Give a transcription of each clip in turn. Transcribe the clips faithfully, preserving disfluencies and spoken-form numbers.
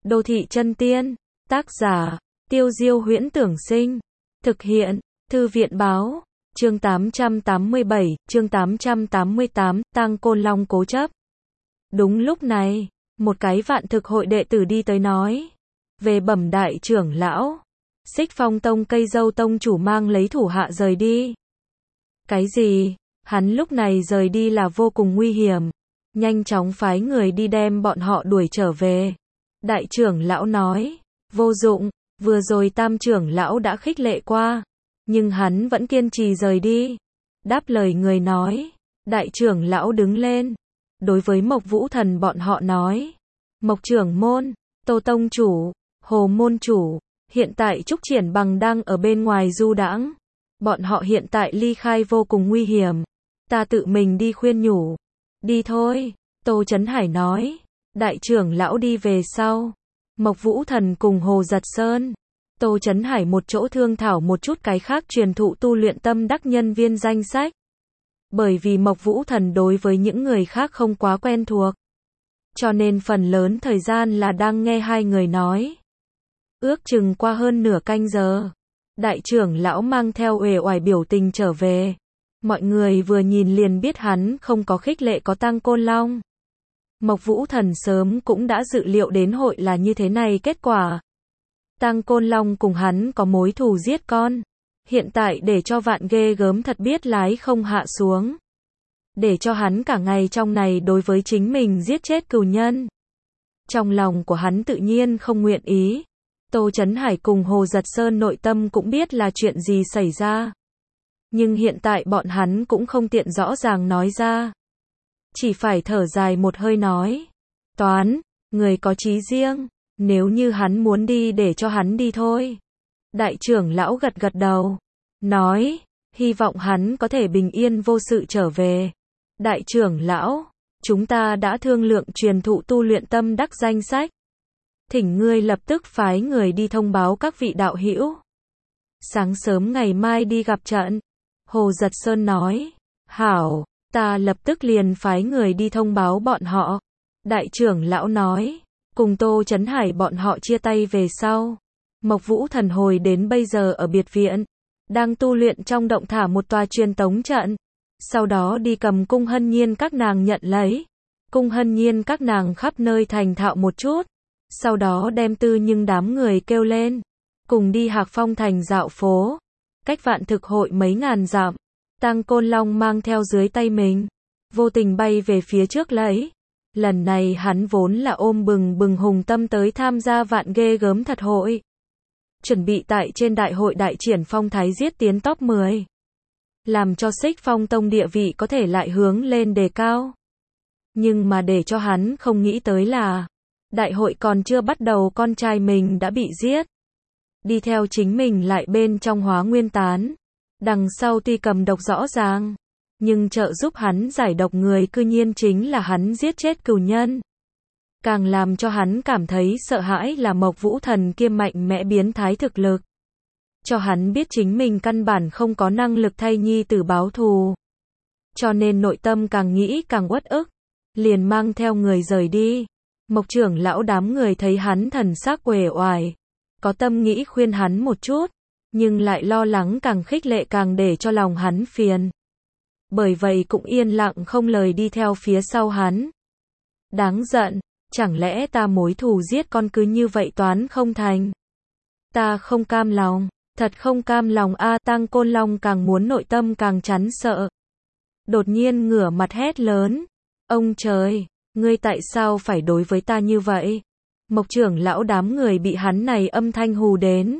Đô thị chân tiên, tác giả, Tiêu Diêu Huyễn Tưởng Sinh, thực hiện, Thư viện báo, chương tám trăm tám mươi bảy, chương tám trăm tám mươi tám, Tang Côn Long cố chấp. Đúng lúc này, một cái vạn thực hội đệ tử đi tới nói, về bẩm đại trưởng lão, Xích Phong Tông Cây Dâu Tông chủ mang lấy thủ hạ rời đi. Cái gì? Hắn lúc này rời đi là vô cùng nguy hiểm, nhanh chóng phái người đi đem bọn họ đuổi trở về. Đại trưởng lão nói, vô dụng, vừa rồi tam trưởng lão đã khích lệ qua, nhưng hắn vẫn kiên trì rời đi. Đáp lời người nói, đại trưởng lão đứng lên, đối với Mộc Vũ Thần bọn họ nói, Mộc trưởng môn, Tô Tông chủ, Hồ môn chủ, hiện tại Trúc Triển Bằng đang ở bên ngoài du đãng, bọn họ hiện tại ly khai vô cùng nguy hiểm, ta tự mình đi khuyên nhủ. Đi thôi, Tô Chấn Hải nói. Đại trưởng lão đi về sau, Mộc Vũ Thần cùng Hồ Giật Sơn, Tô Chấn Hải một chỗ thương thảo một chút cái khác truyền thụ tu luyện tâm đắc nhân viên danh sách. Bởi vì Mộc Vũ Thần đối với những người khác không quá quen thuộc, cho nên phần lớn thời gian là đang nghe hai người nói. Ước chừng qua hơn nửa canh giờ, đại trưởng lão mang theo uể oải biểu tình trở về. Mọi người vừa nhìn liền biết hắn không có khích lệ có Tang Côn Long. Mộc Vũ Thần sớm cũng đã dự liệu đến hội là như thế này kết quả. Tang Côn Long cùng hắn có mối thù giết con, hiện tại để cho vạn ghê gớm thật biết lái không hạ xuống, để cho hắn cả ngày trong này đối với chính mình giết chết cừu nhân. Trong lòng của hắn tự nhiên không nguyện ý. Tô Chấn Hải cùng Hồ Giật Sơn nội tâm cũng biết là chuyện gì xảy ra, nhưng hiện tại bọn hắn cũng không tiện rõ ràng nói ra, chỉ phải thở dài một hơi nói, Toán, người có chí riêng, nếu như hắn muốn đi để cho hắn đi thôi. Đại trưởng lão gật gật đầu, nói, hy vọng hắn có thể bình yên vô sự trở về. Đại trưởng lão, chúng ta đã thương lượng truyền thụ tu luyện tâm đắc danh sách, thỉnh ngươi lập tức phái người đi thông báo các vị đạo hữu, sáng sớm ngày mai đi gặp trận. Hồ Giật Sơn nói, hảo, ta lập tức liền phái người đi thông báo bọn họ. Đại trưởng lão nói, cùng Tô Chấn Hải bọn họ chia tay về sau, Mộc Vũ Thần hồi đến bây giờ ở biệt viện, đang tu luyện trong động thả một tòa truyền tống trận, sau đó đi cầm Cung Hân Nhiên các nàng nhận lấy. Cung Hân Nhiên các nàng khắp nơi thành thạo một chút, sau đó đem Tư Nhưng đám người kêu lên, cùng đi Hạc Phong thành dạo phố. Cách vạn thực hội mấy ngàn dặm, Tang Côn Long mang theo dưới tay mình, vô tình bay về phía trước lấy. Lần này hắn vốn là ôm bừng bừng hùng tâm tới tham gia vạn ghê gớm thật hội, chuẩn bị tại trên đại hội đại triển phong thái giết tiến top mười, làm cho Xích Phong Tông địa vị có thể lại hướng lên đề cao. Nhưng mà để cho hắn không nghĩ tới là, đại hội còn chưa bắt đầu con trai mình đã bị giết. Đi theo chính mình lại bên trong hóa nguyên tán, đằng sau tuy cầm độc rõ ràng, nhưng trợ giúp hắn giải độc người cư nhiên chính là hắn giết chết cừu nhân. Càng làm cho hắn cảm thấy sợ hãi là Mộc Vũ Thần kia mạnh mẽ biến thái thực lực, cho hắn biết chính mình căn bản không có năng lực thay nhi tử báo thù, cho nên nội tâm càng nghĩ càng uất ức, liền mang theo người rời đi. Mộc trưởng lão đám người thấy hắn thần sắc uể oải, có tâm nghĩ khuyên hắn một chút, nhưng lại lo lắng càng khích lệ càng để cho lòng hắn phiền. Bởi vậy cũng yên lặng không lời đi theo phía sau hắn. Đáng giận, chẳng lẽ ta mối thù giết con cứ như vậy toán không thành? Ta không cam lòng, thật không cam lòng a. À, Tang Côn Long càng muốn nội tâm càng chán sợ. Đột nhiên ngửa mặt hét lớn, ông trời, ngươi tại sao phải đối với ta như vậy? Mộc trưởng lão đám người bị hắn này âm thanh hù đến,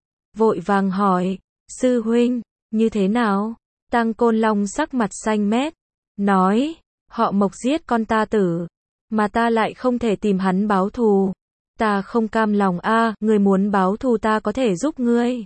vội vàng hỏi, sư huynh, như thế nào? Tang Côn Long sắc mặt xanh mét, nói, họ Mộc giết con ta tử, mà ta lại không thể tìm hắn báo thù. Ta không cam lòng a, à, ngươi muốn báo thù ta có thể giúp ngươi.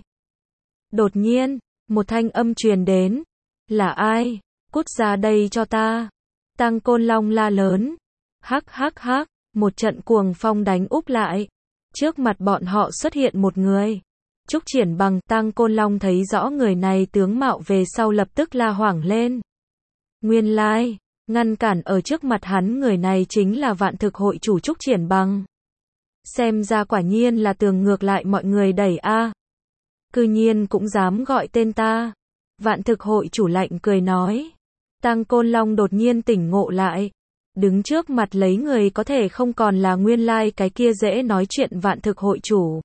Đột nhiên, một thanh âm truyền đến, là ai? Cút ra đây cho ta. Tang Côn Long la lớn, hắc hắc hắc, một trận cuồng phong đánh úp lại. Trước mặt bọn họ xuất hiện một người. Trúc Triển Bằng. Tang Côn Long thấy rõ người này tướng mạo về sau lập tức la hoảng lên. Nguyên lai, ngăn cản ở trước mặt hắn người này chính là vạn thực hội chủ Trúc Triển Bằng. Xem ra quả nhiên là tường ngược lại mọi người đẩy a. Cư nhiên cũng dám gọi tên ta. Vạn thực hội chủ lạnh cười nói. Tăng Côn Long đột nhiên tỉnh ngộ lại. Đứng trước mặt lấy người có thể không còn là nguyên lai cái kia dễ nói chuyện vạn thực hội chủ.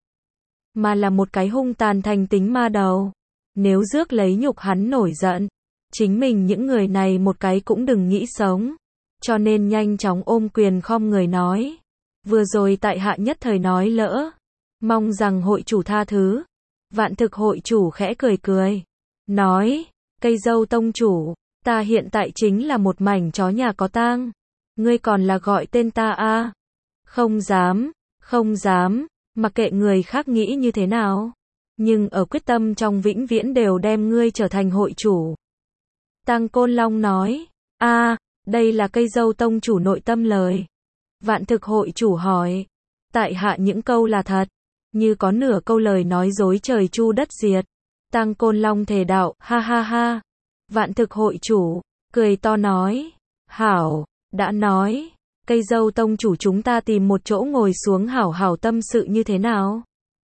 Mà là một cái hung tàn thành tính ma đầu. Nếu rước lấy nhục hắn nổi giận. Chính mình những người này một cái cũng đừng nghĩ sống. Cho nên nhanh chóng ôm quyền khom người nói. Vừa rồi tại hạ nhất thời nói lỡ. Mong rằng hội chủ tha thứ. Vạn thực hội chủ khẽ cười cười. Nói, cây dâu tông chủ, ta hiện tại chính là một mảnh chó nhà có tang. Ngươi còn là gọi tên ta a? À? Không dám, không dám, mặc kệ người khác nghĩ như thế nào. Nhưng ở quyết tâm trong vĩnh viễn đều đem ngươi trở thành hội chủ. Tăng Côn Long nói, a, à, đây là cây dâu tông chủ nội tâm lời. Vạn thực hội chủ hỏi, tại hạ những câu là thật, như có nửa câu lời nói dối trời chu đất diệt. Tăng Côn Long thề đạo, ha ha ha. Vạn thực hội chủ, cười to nói, hảo, đã nói, cây dâu tông chủ chúng ta tìm một chỗ ngồi xuống hảo hảo tâm sự như thế nào?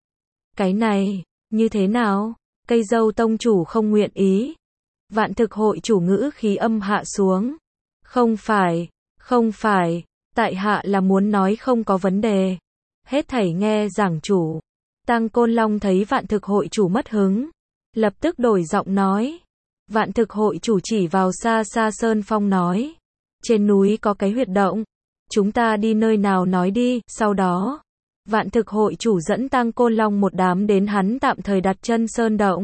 Cái này, như thế nào? Cây dâu tông chủ không nguyện ý. Vạn thực hội chủ ngữ khí âm hạ xuống. Không phải, không phải, tại hạ là muốn nói không có vấn đề. Hết thảy nghe giảng chủ. Tăng Côn Long thấy vạn thực hội chủ mất hứng. Lập tức đổi giọng nói. Vạn thực hội chủ chỉ vào xa xa sơn phong nói. Trên núi có cái huyệt động. Chúng ta đi nơi nào nói đi, sau đó. Vạn thực hội chủ dẫn Tăng Côn Long một đám đến hắn tạm thời đặt chân sơn động.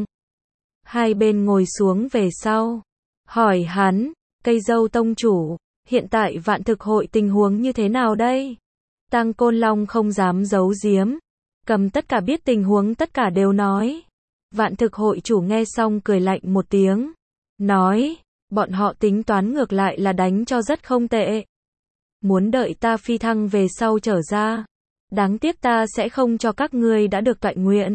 Hai bên ngồi xuống về sau. Hỏi hắn, cây dâu tông chủ, hiện tại vạn thực hội tình huống như thế nào đây? Tăng Côn Long không dám giấu giếm. Cầm tất cả biết tình huống tất cả đều nói. Vạn thực hội chủ nghe xong cười lạnh một tiếng. Nói, bọn họ tính toán ngược lại là đánh cho rất không tệ. Muốn đợi ta phi thăng về sau trở ra. Đáng tiếc ta sẽ không cho các ngươi đã được toại nguyện.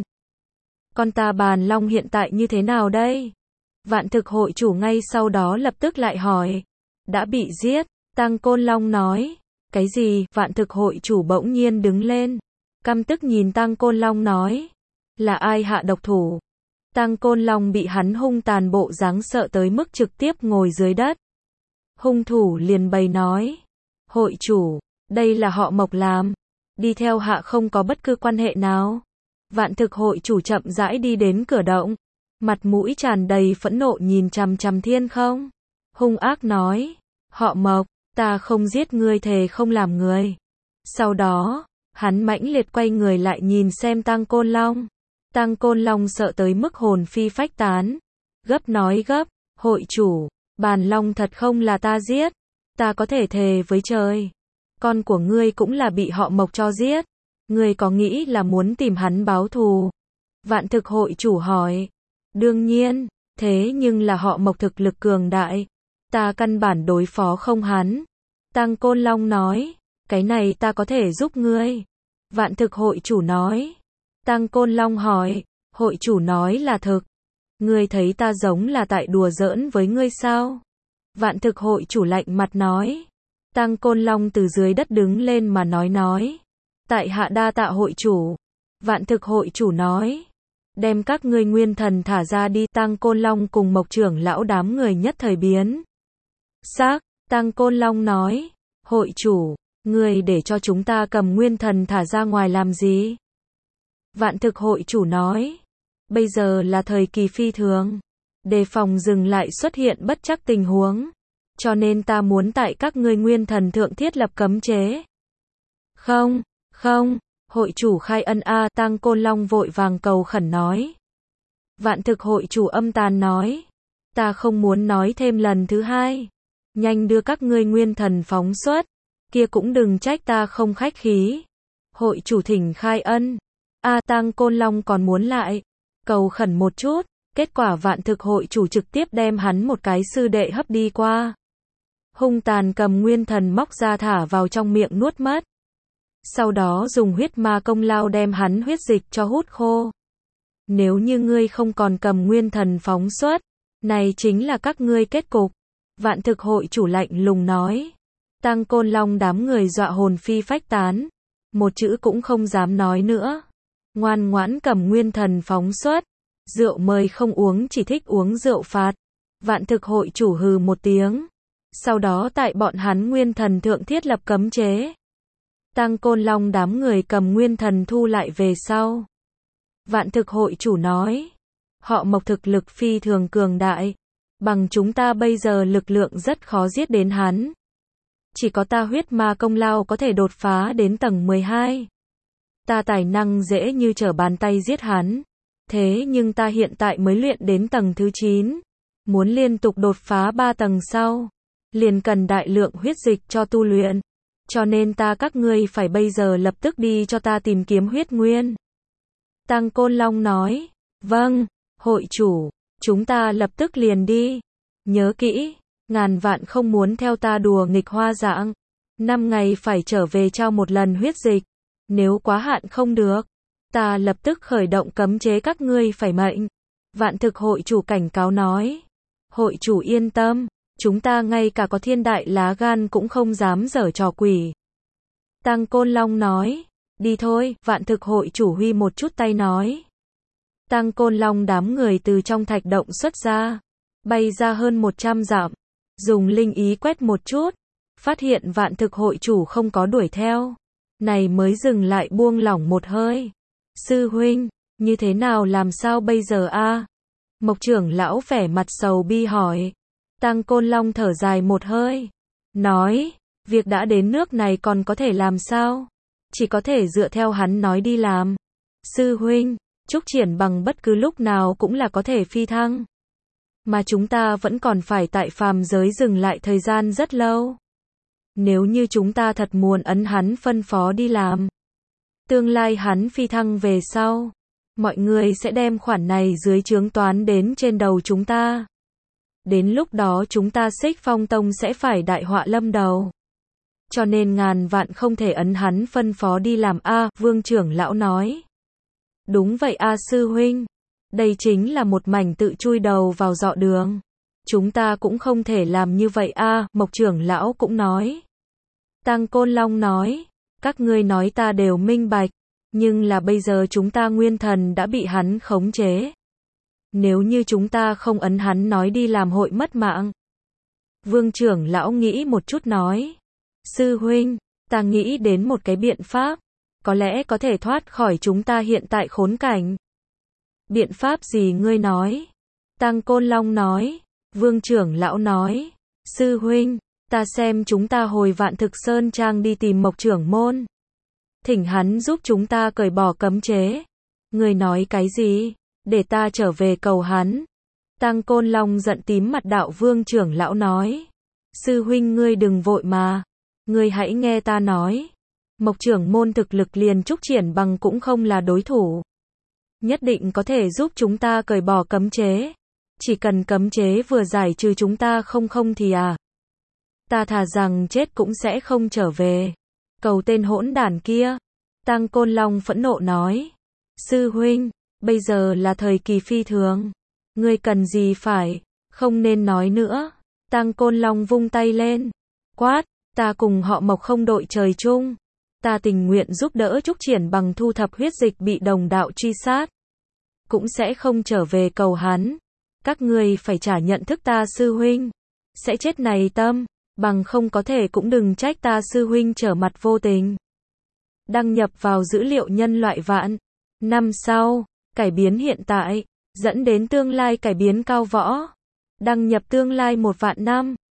Con ta Bàn Long hiện tại như thế nào đây? Vạn thực hội chủ ngay sau đó lập tức lại hỏi. Đã bị giết, Tăng Côn Long nói. Cái gì? Vạn thực hội chủ bỗng nhiên đứng lên. Căm tức nhìn Tăng Côn Long nói. Là ai hạ độc thủ? Tăng Côn Long bị hắn hung tàn bộ dáng sợ tới mức trực tiếp ngồi dưới đất. Hung thủ liền bày nói. Hội chủ, đây là họ Mộc làm. Đi theo hạ không có bất cứ quan hệ nào. Vạn thực hội chủ chậm rãi đi đến cửa động. Mặt mũi tràn đầy phẫn nộ nhìn chằm chằm Thiên Không. Hung ác nói. Họ Mộc, ta không giết ngươi thề không làm người. Sau đó, hắn mãnh liệt quay người lại nhìn xem Tăng Côn Long. Tăng Côn Long sợ tới mức hồn phi phách tán. Gấp nói gấp, hội chủ, Bàn Long thật không là ta giết. Ta có thể thề với trời. Con của ngươi cũng là bị họ Mộc cho giết. Ngươi có nghĩ là muốn tìm hắn báo thù? Vạn thực hội chủ hỏi. Đương nhiên, thế nhưng là họ Mộc thực lực cường đại. Ta căn bản đối phó không hắn. Tăng Côn Long nói. Cái này ta có thể giúp ngươi. Vạn thực hội chủ nói. Tăng Côn Long hỏi. Hội chủ nói là thực. Ngươi thấy ta giống là tại đùa giỡn với ngươi sao? Vạn thực hội chủ lạnh mặt nói. Tăng Côn Long từ dưới đất đứng lên mà nói nói. Tại hạ đa tạ hội chủ. Vạn thực hội chủ nói. Đem các ngươi nguyên thần thả ra đi. Tăng Côn Long cùng Mộc trưởng lão đám người nhất thời biến. Xác, Tăng Côn Long nói. Hội chủ, ngươi để cho chúng ta cầm nguyên thần thả ra ngoài làm gì? Vạn thực hội chủ nói. Bây giờ là thời kỳ phi thường. Đề phòng dừng lại xuất hiện bất trắc tình huống. Cho nên ta muốn tại các ngươi nguyên thần thượng thiết lập cấm chế. Không, không, hội chủ khai ân a. Tăng Côn Long vội vàng cầu khẩn nói. Vạn thực hội chủ âm tàn nói. Ta không muốn nói thêm lần thứ hai. Nhanh đưa các ngươi nguyên thần phóng xuất. Kia cũng đừng trách ta không khách khí. Hội chủ thỉnh khai ân. A. Tăng Côn Long còn muốn lại. Cầu khẩn một chút. Kết quả vạn thực hội chủ trực tiếp đem hắn một cái sư đệ hấp đi qua. Hung tàn cầm nguyên thần móc ra thả vào trong miệng nuốt mất. Sau đó dùng huyết ma công lao đem hắn huyết dịch cho hút khô. Nếu như ngươi không còn cầm nguyên thần phóng xuất, này chính là các ngươi kết cục. Vạn thực hội chủ lạnh lùng nói. Tăng Côn Long đám người dọa hồn phi phách tán. một chữ cũng không dám nói nữa. Ngoan ngoãn cầm nguyên thần phóng xuất. Rượu mời không uống, chỉ thích uống rượu phạt. Vạn thực hội chủ hừ một tiếng. Sau đó tại bọn hắn nguyên thần thượng thiết lập cấm chế. Tăng Côn Long đám người cầm nguyên thần thu lại về sau. Vạn thực hội chủ nói. Họ Mộc thực lực phi thường cường đại. Bằng chúng ta bây giờ lực lượng rất khó giết đến hắn. Chỉ có ta huyết ma công lao có thể đột phá đến tầng mười hai. Ta tài năng dễ như trở bàn tay giết hắn. Thế nhưng ta hiện tại mới luyện đến tầng thứ chín. Muốn liên tục đột phá ba tầng sau. Liền cần đại lượng huyết dịch cho tu luyện. Cho nên ta các ngươi phải bây giờ lập tức đi cho ta tìm kiếm huyết nguyên. Tăng Côn Long nói. Vâng, hội chủ, chúng ta lập tức liền đi. Nhớ kỹ, ngàn vạn không muốn theo ta đùa nghịch hoa dạng. Năm ngày phải trở về trao một lần huyết dịch. Nếu quá hạn không được, ta lập tức khởi động cấm chế các ngươi phải mệnh. Vạn thực hội chủ cảnh cáo nói. Hội chủ yên tâm, chúng ta ngay cả có thiên đại lá gan cũng không dám giở trò quỷ. Tăng Côn Long nói. Đi thôi, vạn thực hội chủ huy một chút tay nói. Tăng Côn Long đám người từ trong thạch động xuất ra. Bay ra hơn một trăm dặm. Dùng linh ý quét một chút. Phát hiện vạn thực hội chủ không có đuổi theo. Này mới dừng lại buông lỏng một hơi. Sư huynh, như thế nào làm sao bây giờ a? Mộc trưởng lão vẻ mặt sầu bi hỏi. Tăng Côn Long thở dài một hơi. Nói, việc đã đến nước này còn có thể làm sao? Chỉ có thể dựa theo hắn nói đi làm. Sư huynh, Trúc Triển Bằng bất cứ lúc nào cũng là có thể phi thăng. Mà chúng ta vẫn còn phải tại phàm giới dừng lại thời gian rất lâu. Nếu như chúng ta thật muốn ấn hắn phân phó đi làm. Tương lai hắn phi thăng về sau. Mọi người sẽ đem khoản này dưới trướng toán đến trên đầu chúng ta. Đến lúc đó chúng ta Xích Phong Tông sẽ phải đại họa lâm đầu. Cho nên ngàn vạn không thể ấn hắn phân phó đi làm a. Vương trưởng lão nói. Đúng vậy a sư huynh. Đây chính là một mảnh tự chui đầu vào dọ đường. Chúng ta cũng không thể làm như vậy a. Mộc trưởng lão cũng nói. Tăng Côn Long nói. Các ngươi nói ta đều minh bạch. Nhưng là bây giờ chúng ta nguyên thần đã bị hắn khống chế. Nếu như chúng ta không ấn hắn nói đi làm hội mất mạng. Vương trưởng lão nghĩ một chút nói. Sư huynh, ta nghĩ đến một cái biện pháp. Có lẽ có thể thoát khỏi chúng ta hiện tại khốn cảnh. Biện pháp gì ngươi nói? Tăng Côn Long nói. Vương trưởng lão nói. Sư huynh, ta xem chúng ta hồi Vạn Thực Sơn Trang đi tìm Mộc trưởng môn. Thỉnh hắn giúp chúng ta cởi bỏ cấm chế. Ngươi nói cái gì? Để ta trở về cầu hắn. Tăng Côn Long giận tím mặt đạo Vương trưởng lão nói. Sư huynh ngươi đừng vội mà. Ngươi hãy nghe ta nói. Mộc trưởng môn thực lực liền Trúc Triển Bằng cũng không là đối thủ. Nhất định có thể giúp chúng ta cởi bỏ cấm chế. Chỉ cần cấm chế vừa giải trừ chúng ta không không thì à. Ta thà rằng chết cũng sẽ không trở về. Cầu tên hỗn đản kia. Tăng Côn Long phẫn nộ nói. Sư huynh, bây giờ là thời kỳ phi thường. Ngươi cần gì phải, không nên nói nữa. Tăng Côn Long vung tay lên. Quát, ta cùng họ Mộc không đội trời chung. Ta tình nguyện giúp đỡ Trúc Triển Bằng thu thập huyết dịch bị đồng đạo truy sát. Cũng sẽ không trở về cầu hắn. Các ngươi phải trả nhận thức ta sư huynh. Sẽ chết này tâm, bằng không có thể cũng đừng trách ta sư huynh trở mặt vô tình. Đăng nhập vào dữ liệu nhân loại vạn. Năm sau, cải biến hiện tại, dẫn đến tương lai cải biến cao võ. Đăng nhập tương lai một vạn năm.